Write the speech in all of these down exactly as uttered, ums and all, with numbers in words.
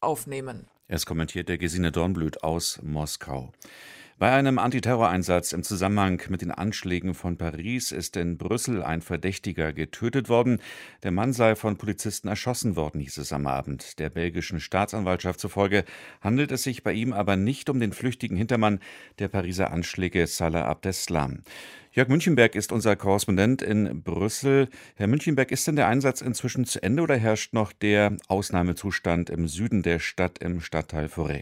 aufnehmen. Es kommentierte Gesine Dornblüt aus Moskau. Bei einem Antiterroreinsatz im Zusammenhang mit den Anschlägen von Paris ist in Brüssel ein Verdächtiger getötet worden. Der Mann sei von Polizisten erschossen worden, hieß es am Abend. Der belgischen Staatsanwaltschaft zufolge handelt es sich bei ihm aber nicht um den flüchtigen Hintermann der Pariser Anschläge Salah Abdeslam. Jörg Münchenberg ist unser Korrespondent in Brüssel. Herr Münchenberg, ist denn der Einsatz inzwischen zu Ende oder herrscht noch der Ausnahmezustand im Süden der Stadt im Stadtteil Forêt?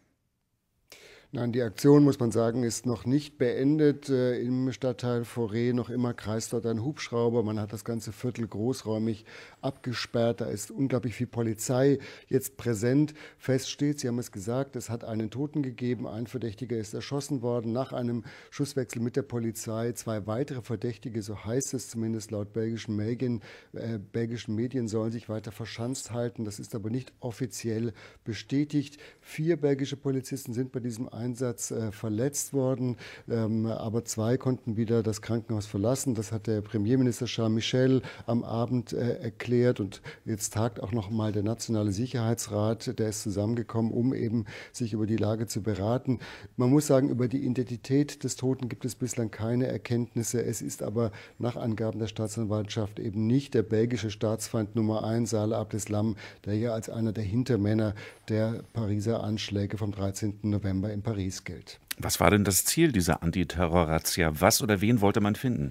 Nein, die Aktion, muss man sagen, ist noch nicht beendet. Äh, Im Stadtteil Forêt noch immer kreist dort ein Hubschrauber. Man hat das ganze Viertel großräumig abgesperrt. Da ist unglaublich viel Polizei jetzt präsent. Fest steht, Sie haben es gesagt, es hat einen Toten gegeben. Ein Verdächtiger ist erschossen worden nach einem Schusswechsel mit der Polizei. Zwei weitere Verdächtige, so heißt es zumindest laut belgischen Medien, äh, belgischen Medien, sollen sich weiter verschanzt halten. Das ist aber nicht offiziell bestätigt. Vier belgische Polizisten sind bei diesem Einsatz Einsatz äh, verletzt worden, ähm, aber zwei konnten wieder das Krankenhaus verlassen. Das hat der Premierminister Charles Michel am Abend äh, erklärt und jetzt tagt auch noch mal der Nationale Sicherheitsrat, der ist zusammengekommen, um eben sich über die Lage zu beraten. Man muss sagen, über die Identität des Toten gibt es bislang keine Erkenntnisse. Es ist aber nach Angaben der Staatsanwaltschaft eben nicht der belgische Staatsfeind Nummer eins, Salah Abdeslam, der hier als einer der Hintermänner der Pariser Anschläge vom dreizehnten November in Paris gilt. Was war denn das Ziel dieser Antiterror-Razzia? Was oder wen wollte man finden?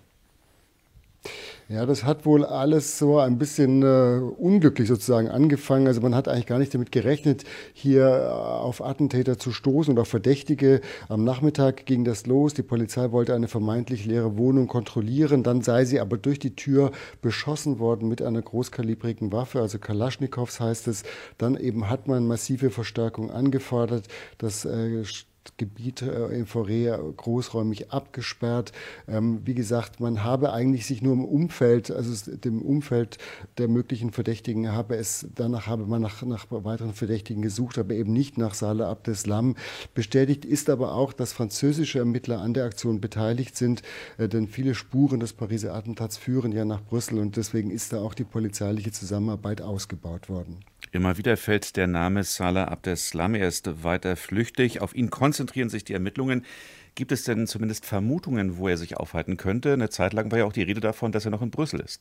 Ja, das hat wohl alles so ein bisschen äh, unglücklich sozusagen angefangen. Also man hat eigentlich gar nicht damit gerechnet, hier äh, auf Attentäter zu stoßen oder auf Verdächtige. Am Nachmittag ging das los. Die Polizei wollte eine vermeintlich leere Wohnung kontrollieren. Dann sei sie aber durch die Tür beschossen worden mit einer großkalibrigen Waffe, also Kalaschnikows heißt es. Dann eben hat man massive Verstärkung angefordert. Das äh, Gebiet in Forêt großräumig abgesperrt. Ähm, wie gesagt, man habe eigentlich sich nur im Umfeld, also dem Umfeld der möglichen Verdächtigen, habe es, danach habe man nach, nach weiteren Verdächtigen gesucht, aber eben nicht nach Salah Abdeslam. Bestätigt ist aber auch, dass französische Ermittler an der Aktion beteiligt sind, äh, denn viele Spuren des Pariser Attentats führen ja nach Brüssel und deswegen ist da auch die polizeiliche Zusammenarbeit ausgebaut worden. Immer wieder fällt der Name Salah Abdeslam. Er ist weiter flüchtig. Auf ihn konzentrieren sich die Ermittlungen. Gibt es denn zumindest Vermutungen, wo er sich aufhalten könnte? Eine Zeit lang war ja auch die Rede davon, dass er noch in Brüssel ist.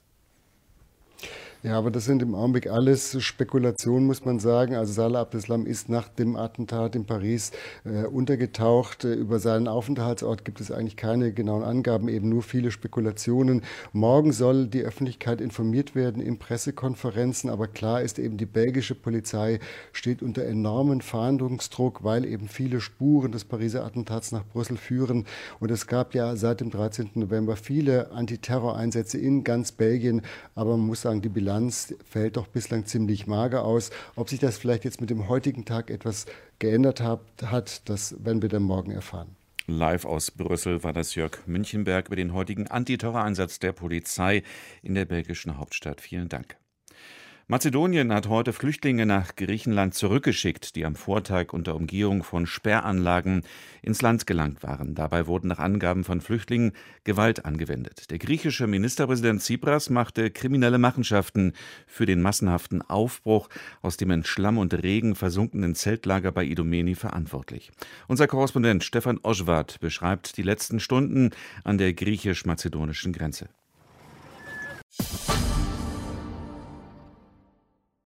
Ja, aber das sind im Augenblick alles Spekulationen, muss man sagen. Also Salah Abdeslam ist nach dem Attentat in Paris äh, untergetaucht. Äh, über seinen Aufenthaltsort gibt es eigentlich keine genauen Angaben, eben nur viele Spekulationen. Morgen soll die Öffentlichkeit informiert werden in Pressekonferenzen, aber klar ist eben, die belgische Polizei steht unter enormen Fahndungsdruck, weil eben viele Spuren des Pariser Attentats nach Brüssel führen. Und es gab ja seit dem dreizehnten November viele Antiterroreinsätze in ganz Belgien, aber man muss sagen, die Bilanz fällt doch bislang ziemlich mager aus. Ob sich das vielleicht jetzt mit dem heutigen Tag etwas geändert hat, hat, das werden wir dann morgen erfahren. Live aus Brüssel war das Jörg Münchenberg über den heutigen Antiterroreinsatz der Polizei in der belgischen Hauptstadt. Vielen Dank. Mazedonien hat heute Flüchtlinge nach Griechenland zurückgeschickt, die am Vortag unter Umgehung von Sperranlagen ins Land gelangt waren. Dabei wurden nach Angaben von Flüchtlingen Gewalt angewendet. Der griechische Ministerpräsident Tsipras machte kriminelle Machenschaften für den massenhaften Aufbruch aus dem in Schlamm und Regen versunkenen Zeltlager bei Idomeni verantwortlich. Unser Korrespondent Stefan Oschwart beschreibt die letzten Stunden an der griechisch-mazedonischen Grenze.